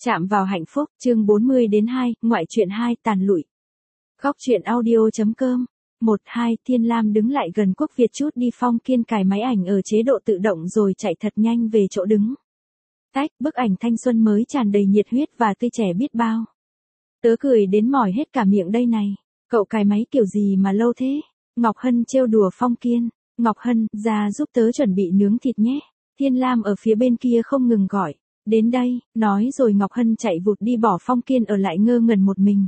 Chạm vào hạnh phúc, chương 40-2, ngoại truyện 2, tàn lụi. Góc truyện audio.com. 1-2, Thiên Lam đứng lại gần Quốc Việt chút đi. Phong Kiên cài máy ảnh ở chế độ tự động rồi chạy thật nhanh về chỗ đứng. Tách, bức ảnh thanh xuân mới tràn đầy nhiệt huyết và tươi trẻ biết bao. Tớ cười đến mỏi hết cả miệng đây này. Cậu cài máy kiểu gì mà lâu thế? Ngọc Hân trêu đùa Phong Kiên. Ngọc Hân, ra giúp tớ chuẩn bị nướng thịt nhé. Thiên Lam ở phía bên kia không ngừng gọi. Đến đây, nói rồi Ngọc Hân chạy vụt đi bỏ Phong Kiên ở lại ngơ ngẩn một mình.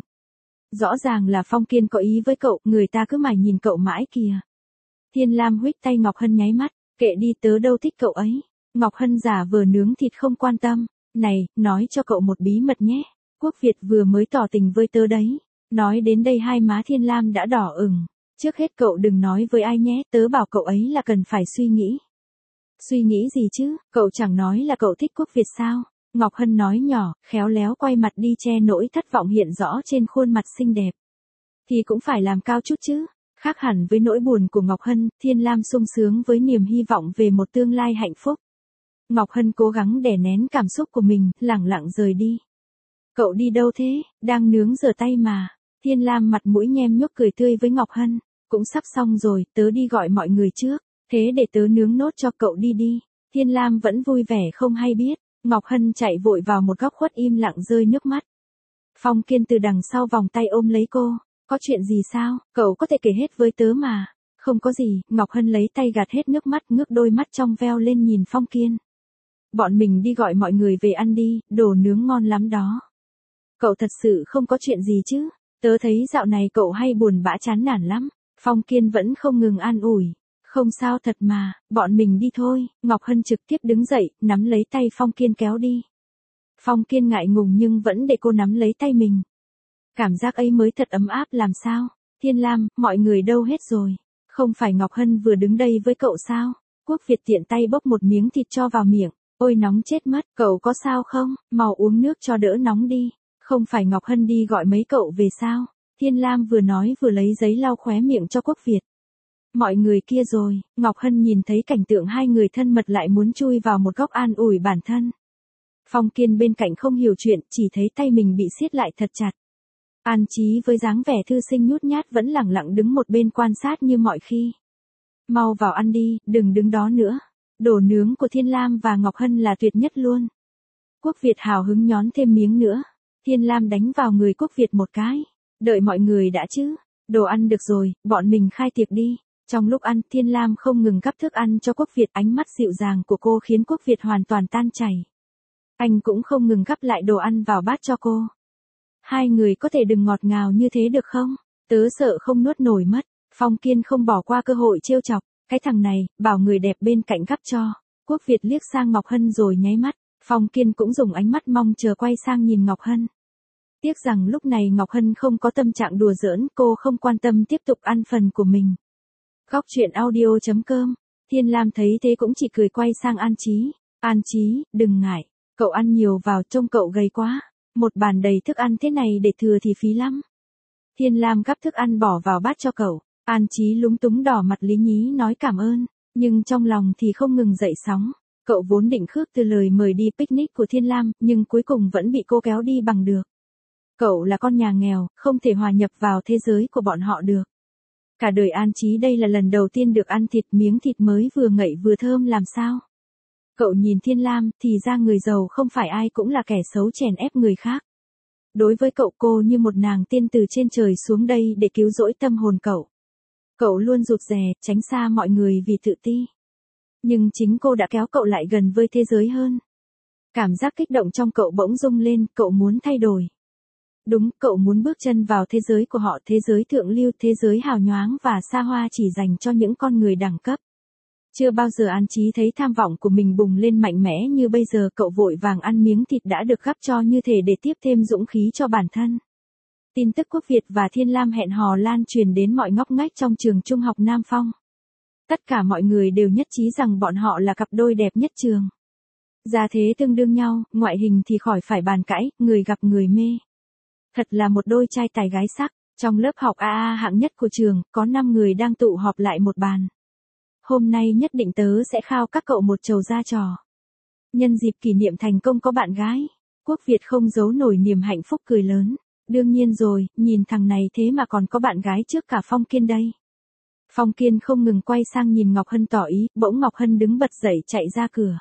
Rõ ràng là Phong Kiên có ý với cậu, người ta cứ mải nhìn cậu mãi kìa. Thiên Lam huých tay Ngọc Hân nháy mắt, kệ đi, tớ đâu thích cậu ấy. Ngọc Hân giả vờ nướng thịt không quan tâm. Này, nói cho cậu một bí mật nhé. Quốc Việt vừa mới tỏ tình với tớ đấy. Nói đến đây hai má Thiên Lam đã đỏ ửng. Trước hết cậu đừng nói với ai nhé, tớ bảo cậu ấy là cần phải suy nghĩ. Suy nghĩ gì chứ, cậu chẳng nói là cậu thích Quốc Việt sao? Ngọc Hân nói nhỏ, khéo léo quay mặt đi che nỗi thất vọng hiện rõ trên khuôn mặt xinh đẹp. Thì cũng phải làm cao chút chứ. Khác hẳn với nỗi buồn của Ngọc Hân, Thiên Lam sung sướng với niềm hy vọng về một tương lai hạnh phúc. Ngọc Hân cố gắng đè nén cảm xúc của mình, lẳng lặng rời đi. Cậu đi đâu thế, đang nướng rửa tay mà. Thiên Lam mặt mũi nhem nhuốc cười tươi với Ngọc Hân. Cũng sắp xong rồi, tớ đi gọi mọi người trước. Thế để tớ nướng nốt cho cậu đi đi. Thiên Lam vẫn vui vẻ không hay biết. Ngọc Hân chạy vội vào một góc khuất im lặng rơi nước mắt. Phong Kiên từ đằng sau vòng tay ôm lấy cô. Có chuyện gì sao, cậu có thể kể hết với tớ mà. Không có gì, Ngọc Hân lấy tay gạt hết nước mắt, ngước đôi mắt trong veo lên nhìn Phong Kiên. Bọn mình đi gọi mọi người về ăn đi, đồ nướng ngon lắm đó. Cậu thật sự không có chuyện gì chứ? Tớ thấy dạo này cậu hay buồn bã chán nản lắm. Phong Kiên vẫn không ngừng an ủi. Không sao thật mà, bọn mình đi thôi. Ngọc Hân trực tiếp đứng dậy, nắm lấy tay Phong Kiên kéo đi. Phong Kiên ngại ngùng nhưng vẫn để cô nắm lấy tay mình. Cảm giác ấy mới thật ấm áp làm sao. Thiên Lam, mọi người đâu hết rồi? Không phải Ngọc Hân vừa đứng đây với cậu sao? Quốc Việt tiện tay bốc một miếng thịt cho vào miệng. Ôi nóng chết mất, cậu có sao không? Mau uống nước cho đỡ nóng đi. Không phải Ngọc Hân đi gọi mấy cậu về sao? Thiên Lam vừa nói vừa lấy giấy lau khóe miệng cho Quốc Việt. Mọi người kia rồi, Ngọc Hân nhìn thấy cảnh tượng hai người thân mật lại muốn chui vào một góc an ủi bản thân. Phong Kiên bên cạnh không hiểu chuyện, chỉ thấy tay mình bị siết lại thật chặt. An Chí với dáng vẻ thư sinh nhút nhát vẫn lẳng lặng đứng một bên quan sát như mọi khi. Mau vào ăn đi, đừng đứng đó nữa. Đồ nướng của Thiên Lam và Ngọc Hân là tuyệt nhất luôn. Quốc Việt hào hứng nhón thêm miếng nữa. Thiên Lam đánh vào người Quốc Việt một cái. Đợi mọi người đã chứ. Đồ ăn được rồi, bọn mình khai tiệc đi. Trong lúc ăn, Thiên Lam không ngừng gắp thức ăn cho Quốc Việt, ánh mắt dịu dàng của cô khiến Quốc Việt hoàn toàn tan chảy. Anh cũng không ngừng gắp lại đồ ăn vào bát cho cô. Hai người có thể đừng ngọt ngào như thế được không? Tớ sợ không nuốt nổi mất. Phong Kiên không bỏ qua cơ hội trêu chọc. Cái thằng này, bảo người đẹp bên cạnh gắp cho. Quốc Việt liếc sang Ngọc Hân rồi nháy mắt. Phong Kiên cũng dùng ánh mắt mong chờ quay sang nhìn Ngọc Hân. Tiếc rằng lúc này Ngọc Hân không có tâm trạng đùa giỡn, cô không quan tâm tiếp tục ăn phần của mình. Góc truyện audio.com. Thiên Lam thấy thế cũng chỉ cười quay sang An Chí. An Chí, đừng ngại. Cậu ăn nhiều vào, trông cậu gầy quá. Một bàn đầy thức ăn thế này để thừa thì phí lắm. Thiên Lam gắp thức ăn bỏ vào bát cho cậu. An Chí lúng túng đỏ mặt lý nhí nói cảm ơn. Nhưng trong lòng thì không ngừng dậy sóng. Cậu vốn định khước từ lời mời đi picnic của Thiên Lam, nhưng cuối cùng vẫn bị cô kéo đi bằng được. Cậu là con nhà nghèo, không thể hòa nhập vào thế giới của bọn họ được. Cả đời An Chí đây là lần đầu tiên được ăn thịt, miếng thịt mới vừa ngậy vừa thơm làm sao. Cậu nhìn Thiên Lam, thì ra người giàu không phải ai cũng là kẻ xấu chèn ép người khác. Đối với cậu, cô như một nàng tiên từ trên trời xuống đây để cứu rỗi tâm hồn cậu. Cậu luôn rụt rè, tránh xa mọi người vì tự ti. Nhưng chính cô đã kéo cậu lại gần với thế giới hơn. Cảm giác kích động trong cậu bỗng rung lên, cậu muốn thay đổi. Đúng, cậu muốn bước chân vào thế giới của họ, thế giới thượng lưu, thế giới hào nhoáng và xa hoa chỉ dành cho những con người đẳng cấp. Chưa bao giờ An Chí thấy tham vọng của mình bùng lên mạnh mẽ như bây giờ, cậu vội vàng ăn miếng thịt đã được gắp cho như thể để tiếp thêm dũng khí cho bản thân. Tin tức Quốc Việt và Thiên Lam hẹn hò lan truyền đến mọi ngóc ngách trong trường trung học Nam Phong. Tất cả mọi người đều nhất trí rằng bọn họ là cặp đôi đẹp nhất trường. Gia thế tương đương nhau, ngoại hình thì khỏi phải bàn cãi, người gặp người mê. Thật là một đôi trai tài gái sắc. Trong lớp học AA hạng nhất của trường, có 5 người đang tụ họp lại một bàn. Hôm nay nhất định tớ sẽ khao các cậu một chầu ra trò. Nhân dịp kỷ niệm thành công có bạn gái. Quốc Việt không giấu nổi niềm hạnh phúc cười lớn. Đương nhiên rồi, nhìn thằng này thế mà còn có bạn gái trước cả Phong Kiên đây. Phong Kiên không ngừng quay sang nhìn Ngọc Hân tỏ ý, bỗng Ngọc Hân đứng bật dậy chạy ra cửa.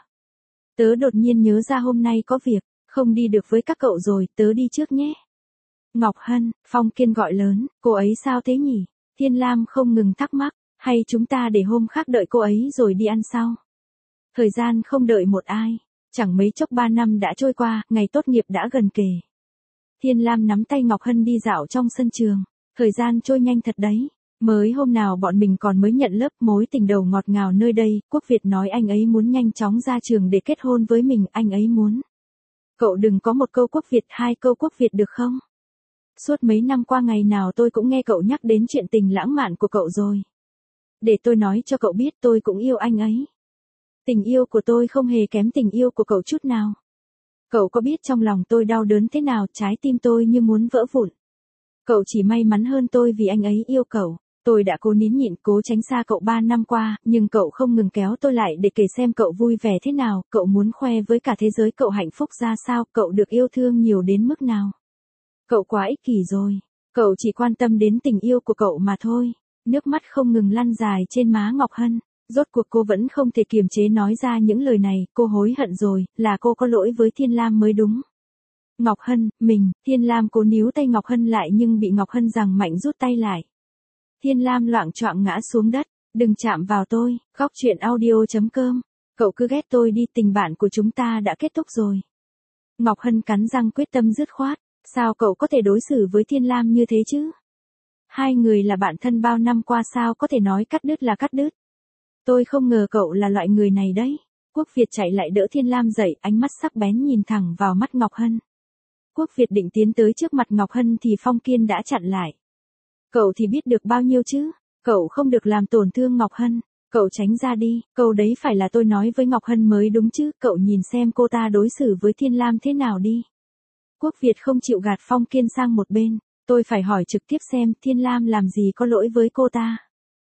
Tớ đột nhiên nhớ ra hôm nay có việc, không đi được với các cậu rồi, tớ đi trước nhé. Ngọc Hân, Phong Kiên gọi lớn, cô ấy sao thế nhỉ? Thiên Lam không ngừng thắc mắc, hay chúng ta để hôm khác đợi cô ấy rồi đi ăn sau? Thời gian không đợi một ai, chẳng mấy chốc 3 năm đã trôi qua, ngày tốt nghiệp đã gần kề. Thiên Lam nắm tay Ngọc Hân đi dạo trong sân trường, thời gian trôi nhanh thật đấy. Mới hôm nào bọn mình còn mới nhận lớp, mối tình đầu ngọt ngào nơi đây, Quốc Việt nói anh ấy muốn nhanh chóng ra trường để kết hôn với mình, anh ấy muốn. Cậu đừng có một câu Quốc Việt 2 câu Quốc Việt được không? Suốt mấy năm qua ngày nào tôi cũng nghe cậu nhắc đến chuyện tình lãng mạn của cậu rồi. Để tôi nói cho cậu biết tôi cũng yêu anh ấy. Tình yêu của tôi không hề kém tình yêu của cậu chút nào. Cậu có biết trong lòng tôi đau đớn thế nào, trái tim tôi như muốn vỡ vụn. Cậu chỉ may mắn hơn tôi vì anh ấy yêu cậu. Tôi đã cố nín nhịn, cố tránh xa cậu 3 năm qua, nhưng cậu không ngừng kéo tôi lại để kể xem cậu vui vẻ thế nào, cậu muốn khoe với cả thế giới cậu hạnh phúc ra sao, cậu được yêu thương nhiều đến mức nào. Cậu quá ích kỷ rồi, cậu chỉ quan tâm đến tình yêu của cậu mà thôi. Nước mắt không ngừng lăn dài trên má Ngọc Hân, rốt cuộc cô vẫn không thể kiềm chế nói ra những lời này, cô hối hận rồi, là cô có lỗi với Thiên Lam mới đúng. Ngọc Hân, Thiên Lam cố níu tay Ngọc Hân lại nhưng bị Ngọc Hân giằng mạnh rút tay lại. Thiên Lam loạng choạng ngã xuống đất, đừng chạm vào tôi, khóc chuyện audio.com, cậu cứ ghét tôi đi, tình bạn của chúng ta đã kết thúc rồi. Ngọc Hân cắn răng quyết tâm dứt khoát, sao cậu có thể đối xử với Thiên Lam như thế chứ? Hai người là bạn thân bao năm qua sao có thể nói cắt đứt là cắt đứt. Tôi không ngờ cậu là loại người này đấy. Quốc Việt chạy lại đỡ Thiên Lam dậy, ánh mắt sắc bén nhìn thẳng vào mắt Ngọc Hân. Quốc Việt định tiến tới trước mặt Ngọc Hân thì Phong Kiên đã chặn lại. Cậu thì biết được bao nhiêu chứ, cậu không được làm tổn thương Ngọc Hân, cậu tránh ra đi, câu đấy phải là tôi nói với Ngọc Hân mới đúng chứ, cậu nhìn xem cô ta đối xử với Thiên Lam thế nào đi. Quốc Việt không chịu gạt Phong Kiên sang một bên, tôi phải hỏi trực tiếp xem Thiên Lam làm gì có lỗi với cô ta.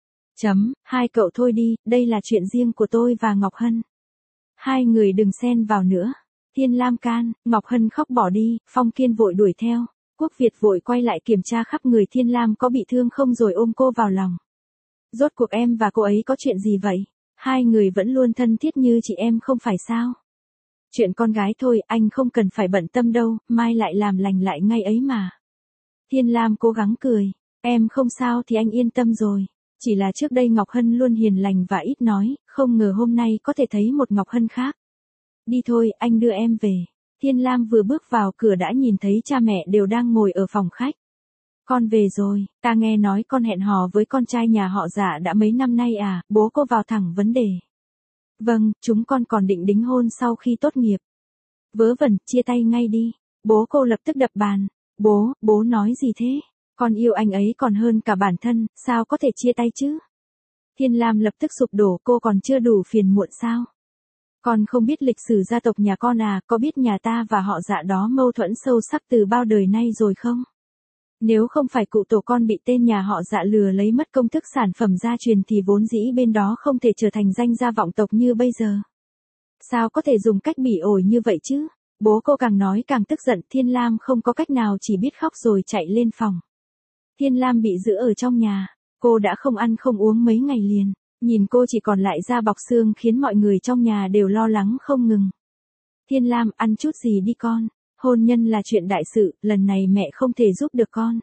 Hai cậu thôi đi, đây là chuyện riêng của tôi và Ngọc Hân. Hai người đừng xen vào nữa. Thiên Lam can, Ngọc Hân khóc bỏ đi, Phong Kiên vội đuổi theo. Quốc Việt vội quay lại kiểm tra khắp người Thiên Lam có bị thương không rồi ôm cô vào lòng. Rốt cuộc em và cô ấy có chuyện gì vậy? Hai người vẫn luôn thân thiết như chị em không phải sao? Chuyện con gái thôi, anh không cần phải bận tâm đâu, mai lại làm lành lại ngay ấy mà. Thiên Lam cố gắng cười, em không sao thì anh yên tâm rồi. Chỉ là trước đây Ngọc Hân luôn hiền lành và ít nói, không ngờ hôm nay có thể thấy một Ngọc Hân khác. Đi thôi, anh đưa em về. Thiên Lam vừa bước vào cửa đã nhìn thấy cha mẹ đều đang ngồi ở phòng khách. Con về rồi, ta nghe nói con hẹn hò với con trai nhà họ Dạ đã mấy năm nay à, bố cô vào thẳng vấn đề. Vâng, chúng con còn định đính hôn sau khi tốt nghiệp. Vớ vẩn, chia tay ngay đi. Bố cô lập tức đập bàn. Bố nói gì thế? Con yêu anh ấy còn hơn cả bản thân, sao có thể chia tay chứ? Thiên Lam lập tức sụp đổ, cô còn chưa đủ phiền muộn sao? Con không biết lịch sử gia tộc nhà con à, có biết nhà ta và họ Dạ đó mâu thuẫn sâu sắc từ bao đời nay rồi không? Nếu không phải cụ tổ con bị tên nhà họ Dạ lừa lấy mất công thức sản phẩm gia truyền thì vốn dĩ bên đó không thể trở thành danh gia vọng tộc như bây giờ. Sao có thể dùng cách bỉ ổi như vậy chứ? Bố cô càng nói càng tức giận, Thiên Lam không có cách nào chỉ biết khóc rồi chạy lên phòng. Thiên Lam bị giữ ở trong nhà, cô đã không ăn không uống mấy ngày liền, nhìn cô chỉ còn lại da bọc xương khiến mọi người trong nhà đều lo lắng không ngừng. Thiên Lam, ăn chút gì đi con, hôn nhân là chuyện đại sự, lần này mẹ không thể giúp được con.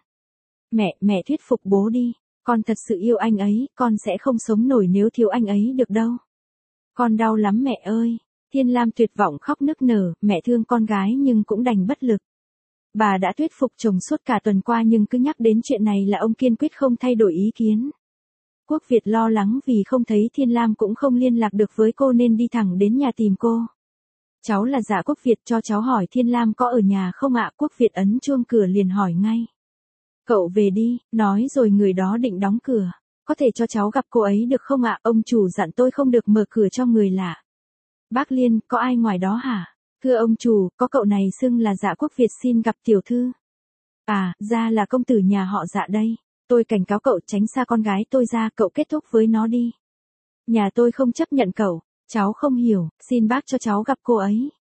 Mẹ thuyết phục bố đi, con thật sự yêu anh ấy, con sẽ không sống nổi nếu thiếu anh ấy được đâu. Con đau lắm mẹ ơi. Thiên Lam tuyệt vọng khóc nức nở, mẹ thương con gái nhưng cũng đành bất lực. Bà đã thuyết phục chồng suốt cả tuần qua nhưng cứ nhắc đến chuyện này là ông kiên quyết không thay đổi ý kiến. Quốc Việt lo lắng vì không thấy Thiên Lam cũng không liên lạc được với cô nên đi thẳng đến nhà tìm cô. Cháu là Dạ Quốc Việt, cho cháu hỏi Thiên Lam có ở nhà không ạ? Quốc Việt ấn chuông cửa liền hỏi ngay. Cậu về đi, nói rồi người đó định đóng cửa. Có thể cho cháu gặp cô ấy được không ạ? Ông chủ dặn tôi không được mở cửa cho người lạ. Bác Liên, có ai ngoài đó hả? Thưa ông chủ, có cậu này xưng là Dạ Quốc Việt xin gặp tiểu thư. À, ra là công tử nhà họ Dạ đây. Tôi cảnh cáo cậu tránh xa con gái tôi ra, cậu kết thúc với nó đi. Nhà tôi không chấp nhận cậu, cháu không hiểu, xin bác cho cháu gặp cô ấy.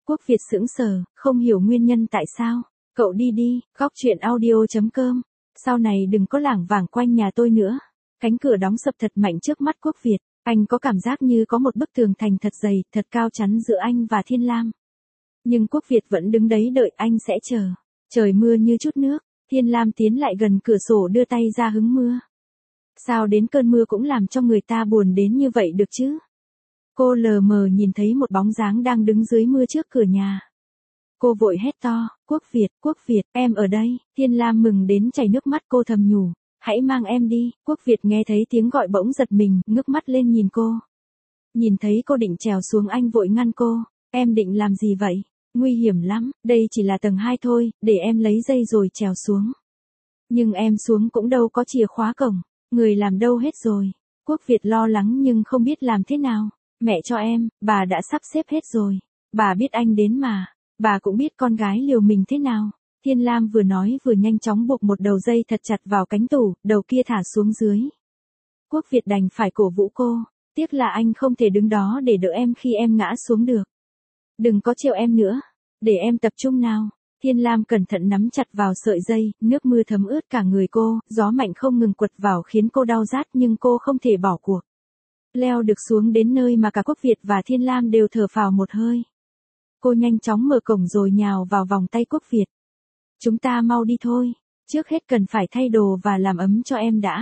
Quốc Việt sững sờ, không hiểu nguyên nhân tại sao. Cậu đi đi, góc chuyện audio.com. Sau này đừng có lảng vảng quanh nhà tôi nữa. Cánh cửa đóng sập thật mạnh trước mắt Quốc Việt. Anh có cảm giác như có một bức tường thành thật dày, thật cao chắn giữa anh và Thiên Lam. Nhưng Quốc Việt vẫn đứng đấy đợi anh sẽ chờ. Trời mưa như chút nước. Thiên Lam tiến lại gần cửa sổ đưa tay ra hứng mưa. Sao đến cơn mưa cũng làm cho người ta buồn đến như vậy được chứ? Cô lờ mờ nhìn thấy một bóng dáng đang đứng dưới mưa trước cửa nhà. Cô vội hét to, Quốc Việt, em ở đây. Thiên Lam mừng đến chảy nước mắt, cô thầm nhủ, hãy mang em đi. Quốc Việt nghe thấy tiếng gọi bỗng giật mình, ngước mắt lên nhìn cô. Nhìn thấy cô định trèo xuống anh vội ngăn cô, em định làm gì vậy? Nguy hiểm lắm, đây chỉ là tầng 2 thôi, để em lấy dây rồi trèo xuống. Nhưng em xuống cũng đâu có chìa khóa cổng, người làm đâu hết rồi. Quốc Việt lo lắng nhưng không biết làm thế nào. Mẹ cho em, bà đã sắp xếp hết rồi. Bà biết anh đến mà. Bà cũng biết con gái liều mình thế nào. Thiên Lam vừa nói vừa nhanh chóng buộc một đầu dây thật chặt vào cánh tủ, đầu kia thả xuống dưới. Quốc Việt đành phải cổ vũ cô. Tiếc là anh không thể đứng đó để đỡ em khi em ngã xuống được. Đừng có trêu em nữa. Để em tập trung nào. Thiên Lam cẩn thận nắm chặt vào sợi dây, nước mưa thấm ướt cả người cô, gió mạnh không ngừng quật vào khiến cô đau rát nhưng cô không thể bỏ cuộc. Leo được xuống đến nơi mà cả Quốc Việt và Thiên Lam đều thở phào một hơi. Cô nhanh chóng mở cổng rồi nhào vào vòng tay Quốc Việt. Chúng ta mau đi thôi, trước hết cần phải thay đồ và làm ấm cho em đã.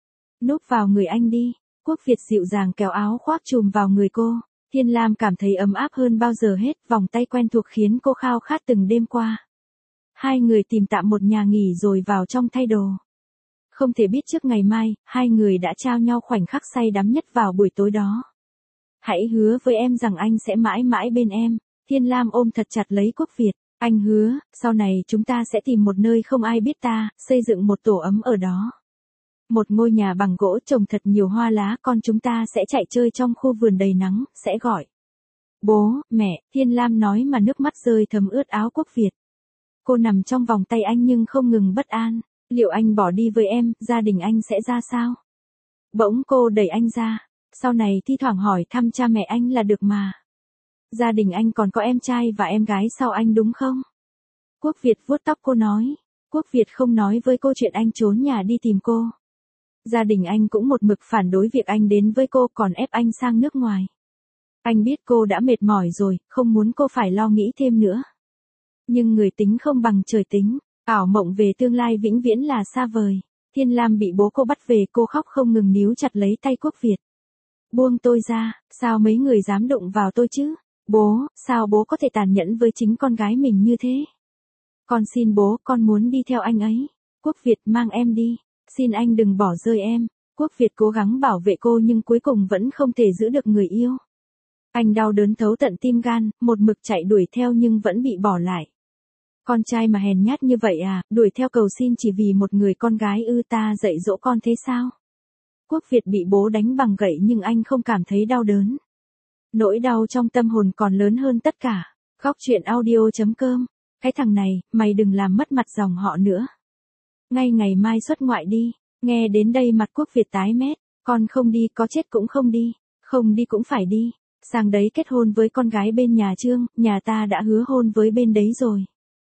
Núp vào người anh đi. Quốc Việt dịu dàng kéo áo khoác trùm vào người cô. Thiên Lam cảm thấy ấm áp hơn bao giờ hết, vòng tay quen thuộc khiến cô khao khát từng đêm qua. Hai người tìm tạm một nhà nghỉ rồi vào trong thay đồ. Không thể biết trước ngày mai, hai người đã trao nhau khoảnh khắc say đắm nhất vào buổi tối đó. Hãy hứa với em rằng anh sẽ mãi mãi bên em. Thiên Lam ôm thật chặt lấy Quốc Việt. Anh hứa, sau này chúng ta sẽ tìm một nơi không ai biết ta, xây dựng một tổ ấm ở đó. Một ngôi nhà bằng gỗ trồng thật nhiều hoa lá, con chúng ta sẽ chạy chơi trong khu vườn đầy nắng, sẽ gọi bố, mẹ. Thiên Lam nói mà nước mắt rơi thấm ướt áo Quốc Việt. Cô nằm trong vòng tay anh nhưng không ngừng bất an. Liệu anh bỏ đi với em, gia đình anh sẽ ra sao? Bỗng cô đẩy anh ra. Sau này thi thoảng hỏi thăm cha mẹ anh là được mà. Gia đình anh còn có em trai và em gái sau anh đúng không? Quốc Việt vuốt tóc cô nói. Quốc Việt không nói với cô chuyện anh trốn nhà đi tìm cô. Gia đình anh cũng một mực phản đối việc anh đến với cô, còn ép anh sang nước ngoài. Anh biết cô đã mệt mỏi rồi, không muốn cô phải lo nghĩ thêm nữa. Nhưng người tính không bằng trời tính, ảo mộng về tương lai vĩnh viễn là xa vời. Thiên Lam bị bố cô bắt về, cô khóc không ngừng níu chặt lấy tay Quốc Việt. Buông tôi ra, sao mấy người dám đụng vào tôi chứ? Bố, sao bố có thể tàn nhẫn với chính con gái mình như thế? Con xin bố, con muốn đi theo anh ấy. Quốc Việt, mang em đi. Xin anh đừng bỏ rơi em. Quốc Việt cố gắng bảo vệ cô nhưng cuối cùng vẫn không thể giữ được người yêu. Anh đau đớn thấu tận tim gan, một mực chạy đuổi theo nhưng vẫn bị bỏ lại. Con trai mà hèn nhát như vậy à, đuổi theo cầu xin chỉ vì một người con gái ư? Ta dạy dỗ con thế sao? Quốc Việt bị bố đánh bằng gậy nhưng anh không cảm thấy đau đớn. Nỗi đau trong tâm hồn còn lớn hơn tất cả. Góc chuyện audio.com. Cái thằng này, mày đừng làm mất mặt dòng họ nữa. Ngay ngày mai xuất ngoại đi. Nghe đến đây mặt Quốc Việt tái mét. Con không đi, có chết cũng không đi. Không đi cũng phải đi. Sang đấy kết hôn với con gái bên nhà Trương, nhà ta đã hứa hôn với bên đấy rồi.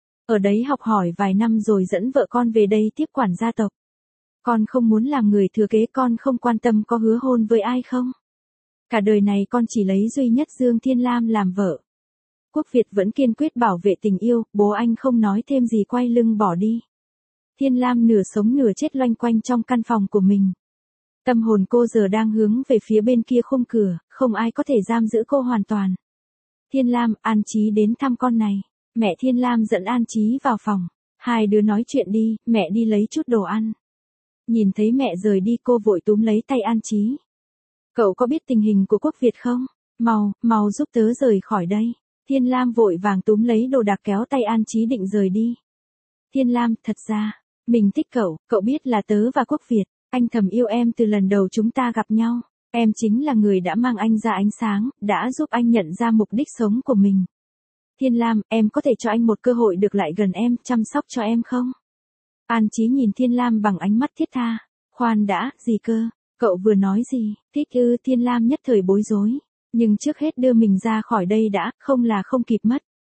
Ở đấy học hỏi vài năm rồi dẫn vợ con về đây tiếp quản gia tộc. Con không muốn làm người thừa kế, con không quan tâm có hứa hôn với ai không. Cả đời này con chỉ lấy duy nhất Dương Thiên Lam làm vợ. Quốc Việt vẫn kiên quyết bảo vệ tình yêu, bố anh không nói thêm gì quay lưng bỏ đi. Thiên Lam nửa sống nửa chết loanh quanh trong căn phòng của mình. Tâm hồn cô giờ đang hướng về phía bên kia khung cửa, không ai có thể giam giữ cô hoàn toàn. Thiên Lam, An Chí đến thăm con này. Mẹ Thiên Lam dẫn An Chí vào phòng. Hai đứa nói chuyện đi, mẹ đi lấy chút đồ ăn. Nhìn thấy mẹ rời đi, cô vội túm lấy tay An Chí. Cậu có biết tình hình của Quốc Việt không? Mau giúp tớ rời khỏi đây. Thiên Lam vội vàng túm lấy đồ đạc kéo tay An Chí định rời đi. Thiên Lam, thật ra, mình thích cậu biết là tớ và Quốc Việt, anh thầm yêu em từ lần đầu chúng ta gặp nhau. Em chính là người đã mang anh ra ánh sáng, đã giúp anh nhận ra mục đích sống của mình. Thiên Lam, em có thể cho anh một cơ hội được lại gần em, chăm sóc cho em không? An Chí nhìn Thiên Lam bằng ánh mắt thiết tha. Khoan đã, gì cơ? Cậu vừa nói gì? Thích ư? Thiên Lam nhất thời bối rối. Nhưng trước hết đưa mình ra khỏi đây đã, không là không kịp mất.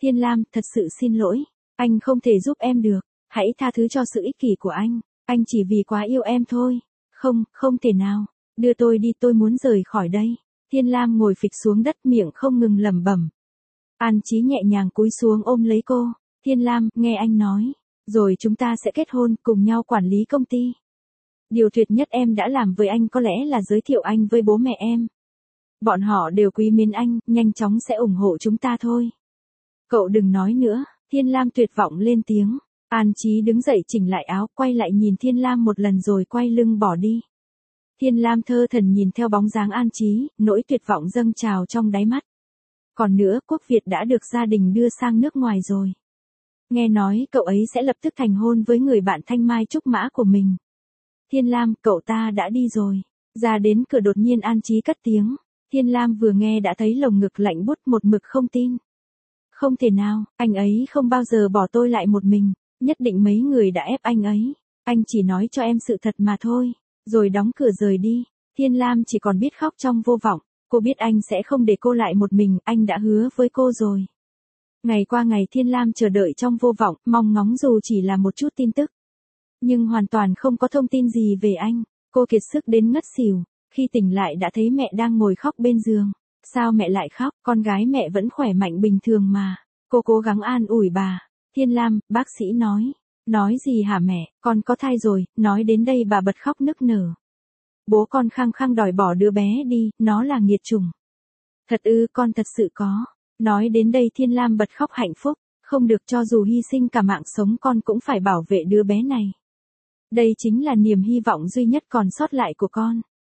Thiên Lam, thật sự xin lỗi. Anh không thể giúp em được. Hãy tha thứ cho sự ích kỷ của anh. Anh chỉ vì quá yêu em thôi. Không, không thể nào. Đưa tôi đi, tôi muốn rời khỏi đây. Thiên Lam ngồi phịch xuống đất, miệng không ngừng lẩm bẩm. An Chí nhẹ nhàng cúi xuống ôm lấy cô. Thiên Lam, nghe anh nói. Rồi chúng ta sẽ kết hôn, cùng nhau quản lý công ty. Điều tuyệt nhất em đã làm với anh có lẽ là giới thiệu anh với bố mẹ em. Bọn họ đều quý mến anh, nhanh chóng sẽ ủng hộ chúng ta thôi. Cậu đừng nói nữa. Thiên Lam tuyệt vọng lên tiếng. An Chí đứng dậy chỉnh lại áo, quay lại nhìn Thiên Lam một lần rồi quay lưng bỏ đi. Thiên Lam thơ thẩn nhìn theo bóng dáng An Chí, nỗi tuyệt vọng dâng trào trong đáy mắt. Còn nữa, Quốc Việt đã được gia đình đưa sang nước ngoài rồi. Nghe nói cậu ấy sẽ lập tức thành hôn với người bạn thanh mai trúc mã của mình. Thiên Lam, cậu ta đã đi rồi. Ra đến cửa đột nhiên An Chí cất tiếng. Thiên Lam vừa nghe đã thấy lồng ngực lạnh buốt, một mực không tin. Không thể nào, anh ấy không bao giờ bỏ tôi lại một mình. Nhất định mấy người đã ép anh ấy. Anh chỉ nói cho em sự thật mà thôi. Rồi đóng cửa rời đi. Thiên Lam chỉ còn biết khóc trong vô vọng. Cô biết anh sẽ không để cô lại một mình, anh đã hứa với cô rồi. Ngày qua ngày Thiên Lam chờ đợi trong vô vọng, mong ngóng dù chỉ là một chút tin tức. Nhưng hoàn toàn không có thông tin gì về anh. Cô kiệt sức đến ngất xỉu. Khi tỉnh lại đã thấy mẹ đang ngồi khóc bên giường. Sao mẹ lại khóc, con gái mẹ vẫn khỏe mạnh bình thường mà. Cô cố gắng an ủi bà. Thiên Lam, bác sĩ nói. Nói gì hả mẹ, con có thai rồi. Nói đến đây bà bật khóc nức nở. Bố con khăng khăng đòi bỏ đứa bé đi, nó là nghiệt chủng. Thật ư, con thật sự có. Nói đến đây Thiên Lam bật khóc hạnh phúc. Không được, cho dù hy sinh cả mạng sống con cũng phải bảo vệ đứa bé này. Đây chính là niềm hy vọng duy nhất còn sót lại của con.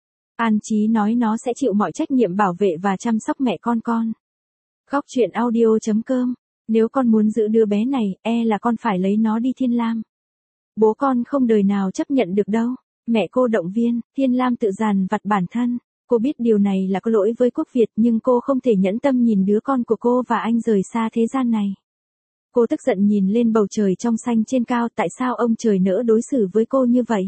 An Chí nói nó sẽ chịu mọi trách nhiệm bảo vệ và chăm sóc mẹ con. Góc truyện audio.com. Nếu con muốn giữ đứa bé này, là con phải lấy nó đi Thiên Lam. Bố con không đời nào chấp nhận được đâu. Mẹ cô động viên. Thiên Lam tự dằn vặt bản thân. Cô biết điều này là có lỗi với Quốc Việt, nhưng cô không thể nhẫn tâm nhìn đứa con của cô và anh rời xa thế gian này. Cô tức giận nhìn lên bầu trời trong xanh trên cao, tại sao ông trời nỡ đối xử với cô như vậy?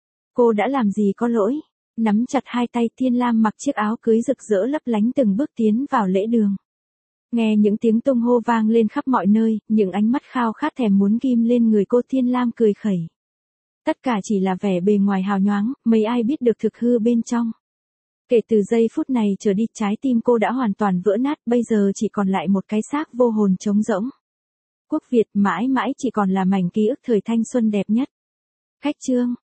Cô đã làm gì có lỗi? Nắm chặt hai tay, Thiên Lam mặc chiếc áo cưới rực rỡ lấp lánh từng bước tiến vào lễ đường. Nghe những tiếng tung hô vang lên khắp mọi nơi, những ánh mắt khao khát thèm muốn ghim lên người cô. Thiên Lam cười khẩy. Tất cả chỉ là vẻ bề ngoài hào nhoáng, mấy ai biết được thực hư bên trong. Kể từ giây phút này trở đi, trái tim cô đã hoàn toàn vỡ nát, bây giờ chỉ còn lại một cái xác vô hồn trống rỗng. Quốc Việt mãi mãi chỉ còn là mảnh ký ức thời thanh xuân đẹp nhất. Khách chương.